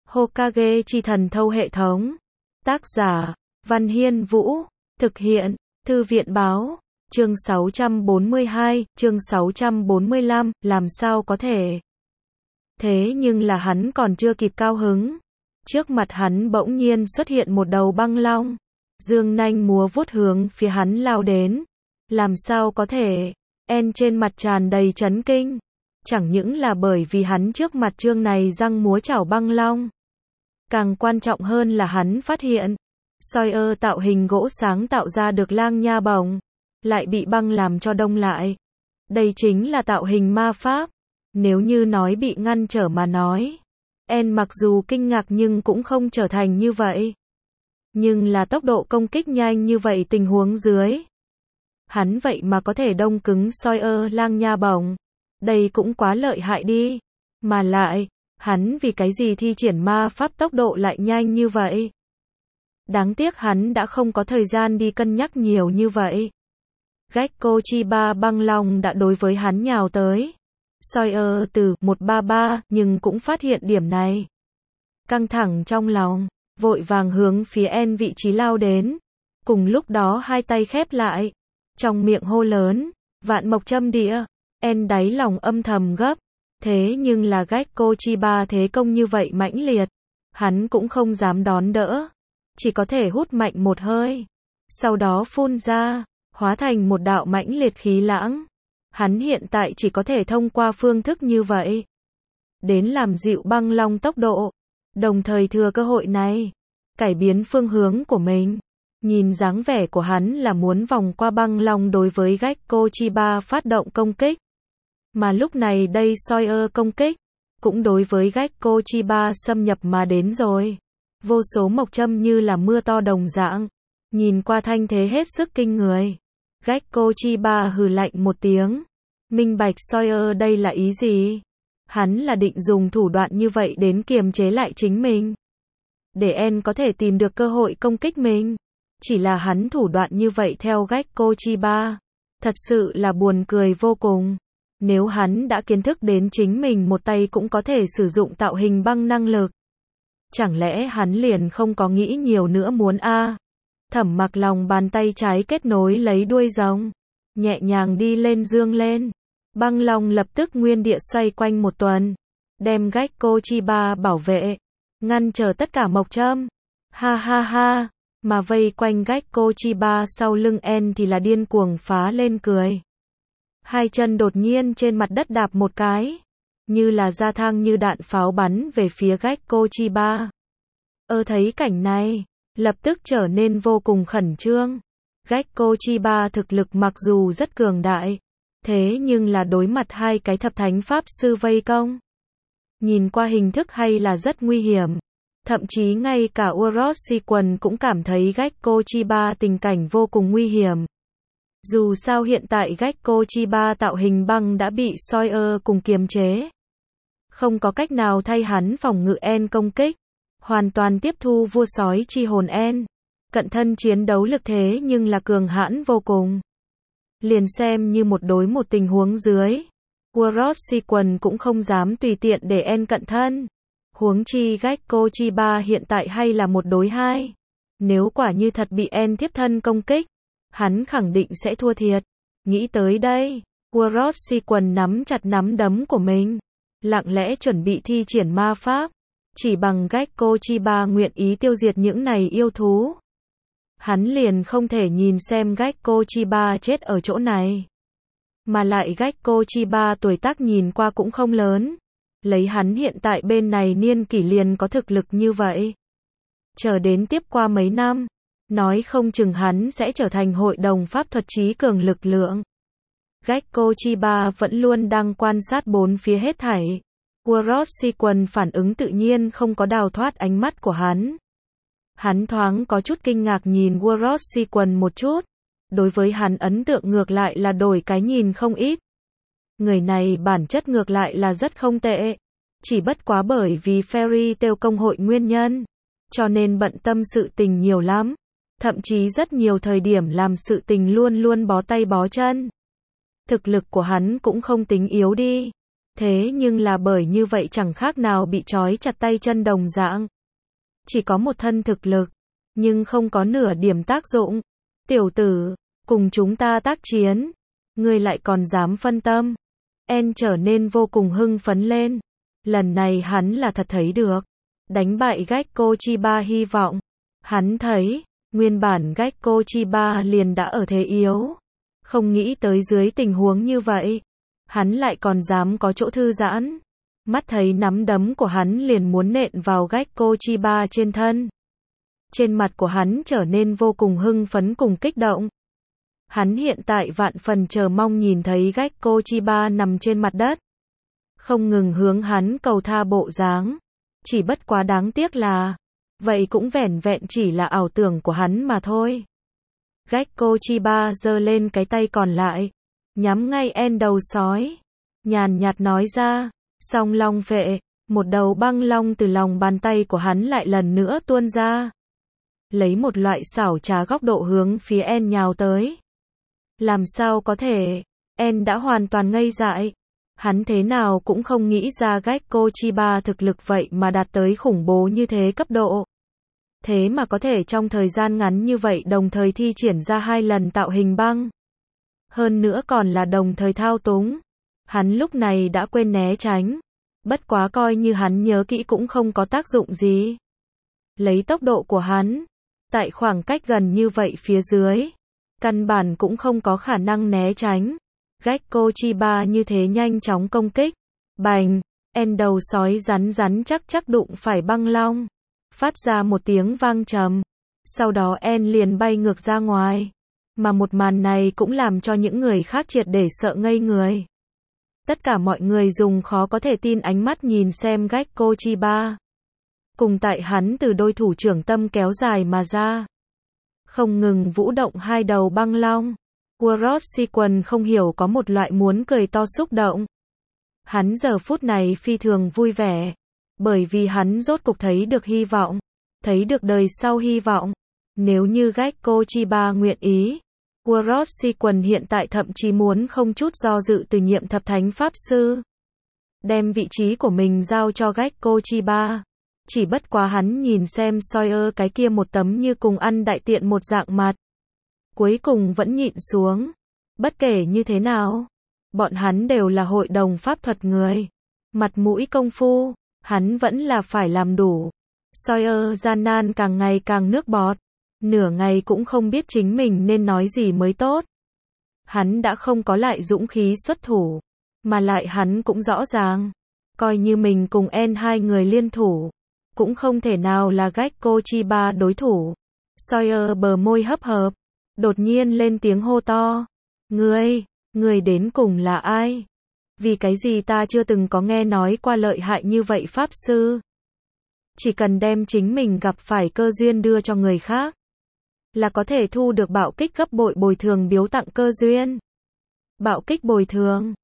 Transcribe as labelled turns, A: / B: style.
A: Hokage chi thần thâu hệ thống. Tác giả, Văn Hiên Vũ. Thực hiện, Thư viện báo. Chương 642, chương 645, làm sao có thể. Thế nhưng là hắn còn chưa kịp cao hứng. Trước mặt hắn bỗng nhiên xuất hiện một đầu băng long. Dương nanh múa vuốt hướng phía hắn lao đến. Làm sao có thể. En trên mặt tràn đầy chấn kinh. Chẳng những là bởi vì hắn trước mặt trương này răng múa chảo băng long. Càng quan trọng hơn là hắn phát hiện. Sawyer tạo hình gỗ sáng tạo ra được lang nha bổng. Lại bị băng làm cho đông lại. Đây chính là tạo hình ma pháp. Nếu như nói bị ngăn trở mà nói. En mặc dù kinh ngạc nhưng cũng không trở thành như vậy. Nhưng là tốc độ công kích nhanh như vậy tình huống dưới. Hắn vậy mà có thể đông cứng Sawyer lang nha bổng. Đây cũng quá lợi hại đi. Mà lại, hắn vì cái gì thi triển ma pháp tốc độ lại nhanh như vậy? Đáng tiếc hắn đã không có thời gian đi cân nhắc nhiều như vậy. Gekko Chiba băng long đã đối với hắn nhào tới. Sawyer từ 133 nhưng cũng phát hiện điểm này. Căng thẳng trong lòng, vội vàng hướng phía En vị trí lao đến. Cùng lúc đó hai tay khép lại. Trong miệng hô lớn, vạn mộc châm địa. En đáy lòng âm thầm gấp. Thế nhưng là Gekko Chiba thế công như vậy mãnh liệt. Hắn cũng không dám đón đỡ. Chỉ có thể hút mạnh một hơi. Sau đó phun ra, hóa thành một đạo mãnh liệt khí lãng. Hắn hiện tại chỉ có thể thông qua phương thức như vậy. Đến làm dịu băng long tốc độ. Đồng thời thừa cơ hội này. Cải biến phương hướng của mình. Nhìn dáng vẻ của hắn là muốn vòng qua băng long đối với Gekko Chiba phát động công kích. Mà lúc này đây Sawyer công kích. Cũng đối với Gekko Chiba xâm nhập mà đến rồi. Vô số mộc châm như là mưa to đồng dạng. Nhìn qua thanh thế hết sức kinh người. Gekko Chiba hừ lạnh một tiếng. Minh bạch Sawyer đây là ý gì? Hắn là định dùng thủ đoạn như vậy đến kiềm chế lại chính mình. Để En có thể tìm được cơ hội công kích mình. Chỉ là hắn thủ đoạn như vậy theo Gekko Chiba. Thật sự là buồn cười vô cùng. Nếu hắn đã kiến thức đến chính mình một tay cũng có thể sử dụng tạo hình băng năng lực. Chẳng lẽ hắn liền không có nghĩ nhiều nữa muốn Thẩm Mặc lòng bàn tay trái kết nối lấy đuôi rồng. Nhẹ nhàng đi lên dương lên. Băng long lập tức nguyên địa xoay quanh một tuần. Đem Gekko Chiba bảo vệ. Ngăn trở tất cả mộc châm. Ha ha ha. Mà vây quanh Gekko Chiba sau lưng En thì là điên cuồng phá lên cười. Hai chân đột nhiên trên mặt đất đạp một cái. Như là ra thang như đạn pháo bắn về phía Gekko Chiba. Thấy cảnh này, lập tức trở nên vô cùng khẩn trương. Gekko Chiba thực lực mặc dù rất cường đại. Thế nhưng là đối mặt hai cái thập thánh pháp sư vây công. Nhìn qua hình thức hay là rất nguy hiểm. Thậm chí ngay cả Orochimaru cũng cảm thấy Gekko Chiba tình cảnh vô cùng nguy hiểm. Dù sao hiện tại Gekko Chiba tạo hình băng đã bị Sawyer cùng kiềm chế. Không có cách nào thay hắn phòng ngự En công kích. Hoàn toàn tiếp thu vua sói chi hồn En. Cận thân chiến đấu lực thế nhưng là cường hãn vô cùng. Liền xem như một đối một tình huống dưới. Orochimaru cũng không dám tùy tiện để En cận thân. Huống chi Gekko Chiba hiện tại hay là một đối hai. Nếu quả như thật bị En tiếp thân công kích. Hắn khẳng định sẽ thua thiệt. Nghĩ tới đây. Orochimaru nắm chặt nắm đấm của mình. Lặng lẽ chuẩn bị thi triển ma pháp. Chỉ bằng Gekko Chiba nguyện ý tiêu diệt những này yêu thú. Hắn liền không thể nhìn xem Gekko Chiba chết ở chỗ này. Mà lại Gekko Chiba tuổi tác nhìn qua cũng không lớn. Lấy hắn hiện tại bên này niên kỷ liền có thực lực như vậy. Chờ đến tiếp qua mấy năm. Nói không chừng hắn sẽ trở thành hội đồng pháp thuật trí cường lực lượng. Gekko Chiba vẫn luôn đang quan sát bốn phía hết thảy. Orochimaru phản ứng tự nhiên không có đào thoát ánh mắt của hắn. Hắn thoáng có chút kinh ngạc nhìn Orochimaru một chút. Đối với hắn ấn tượng ngược lại là đổi cái nhìn không ít. Người này bản chất ngược lại là rất không tệ. Chỉ bất quá bởi vì Fairy Tail công hội nguyên nhân. Cho nên bận tâm sự tình nhiều lắm. Thậm chí rất nhiều thời điểm làm sự tình luôn luôn bó tay bó chân. Thực lực của hắn cũng không tính yếu đi. Thế nhưng là bởi như vậy chẳng khác nào bị trói chặt tay chân đồng dạng. Chỉ có một thân thực lực, nhưng không có nửa điểm tác dụng. Tiểu tử, cùng chúng ta tác chiến, ngươi lại còn dám phân tâm. En trở nên vô cùng hưng phấn lên. Lần này hắn là thật thấy được. Đánh bại Gekko Chiba hy vọng. Hắn thấy, nguyên bản Gekko Chiba liền đã ở thế yếu. Không nghĩ tới dưới tình huống như vậy, hắn lại còn dám có chỗ thư giãn. Mắt thấy nắm đấm của hắn liền muốn nện vào Gekko Chiba trên thân. Trên mặt của hắn trở nên vô cùng hưng phấn cùng kích động. Hắn hiện tại vạn phần chờ mong nhìn thấy Gekko Chiba nằm trên mặt đất. Không ngừng hướng hắn cầu tha bộ dáng. Chỉ bất quá đáng tiếc là, vậy cũng vẻn vẹn chỉ là ảo tưởng của hắn mà thôi. Gekko Chiba giơ lên cái tay còn lại, nhắm ngay En đầu sói. Nhàn nhạt nói ra, Song Long Vệ, một đầu băng long từ lòng bàn tay của hắn lại lần nữa tuôn ra. Lấy một loại xảo trá góc độ hướng phía En nhào tới. Làm sao có thể, En đã hoàn toàn ngây dại. Hắn thế nào cũng không nghĩ ra Gekko Chiba thực lực vậy mà đạt tới khủng bố như thế cấp độ. Thế mà có thể trong thời gian ngắn như vậy đồng thời thi triển ra 2 lần tạo hình băng. Hơn nữa còn là đồng thời thao túng. Hắn lúc này đã quên né tránh. Bất quá coi như hắn nhớ kỹ cũng không có tác dụng gì. Lấy tốc độ của hắn, tại khoảng cách gần như vậy phía dưới, căn bản cũng không có khả năng né tránh. Gekko Chiba như thế nhanh chóng công kích. Bành, En đầu sói rắn rắn chắc đụng phải băng long. Phát ra một tiếng vang trầm. Sau đó En liền bay ngược ra ngoài. Mà một màn này cũng làm cho những người khác triệt để sợ ngây người. Tất cả mọi người dùng khó có thể tin ánh mắt nhìn xem Gekko Chiba. Cùng tại hắn từ đôi thủ trưởng tâm kéo dài mà ra. Không ngừng vũ động 2 đầu băng long. World Sequence không hiểu có một loại muốn cười to xúc động. Hắn giờ phút này phi thường vui vẻ. Bởi vì hắn rốt cục thấy được hy vọng. Thấy được đời sau hy vọng. Nếu như Gekko Chiba nguyện ý, World Sequence hiện tại thậm chí muốn không chút do dự từ nhiệm thập thánh pháp sư. Đem vị trí của mình giao cho Gekko Chiba. Chỉ bất quá hắn nhìn xem Sawyer cái kia một tấm như cùng ăn đại tiện một dạng mặt. Cuối cùng vẫn nhịn xuống. Bất kể như thế nào, bọn hắn đều là hội đồng pháp thuật người. Mặt mũi công phu, hắn vẫn là phải làm đủ. Sawyer gian nan càng ngày càng nước bọt. Nửa ngày cũng không biết chính mình nên nói gì mới tốt. Hắn đã không có lại dũng khí xuất thủ. Mà lại hắn cũng rõ ràng. Coi như mình cùng En 2 người liên thủ. Cũng không thể nào là Gekko Chiba đối thủ. Sawyer bờ môi hấp hợp. Đột nhiên lên tiếng hô to. Ngươi đến cùng là ai? Vì cái gì ta chưa từng có nghe nói qua lợi hại như vậy pháp sư? Chỉ cần đem chính mình gặp phải cơ duyên đưa cho người khác, là có thể thu được bạo kích gấp bội bồi thường biếu tặng cơ duyên. Bạo kích bồi thường.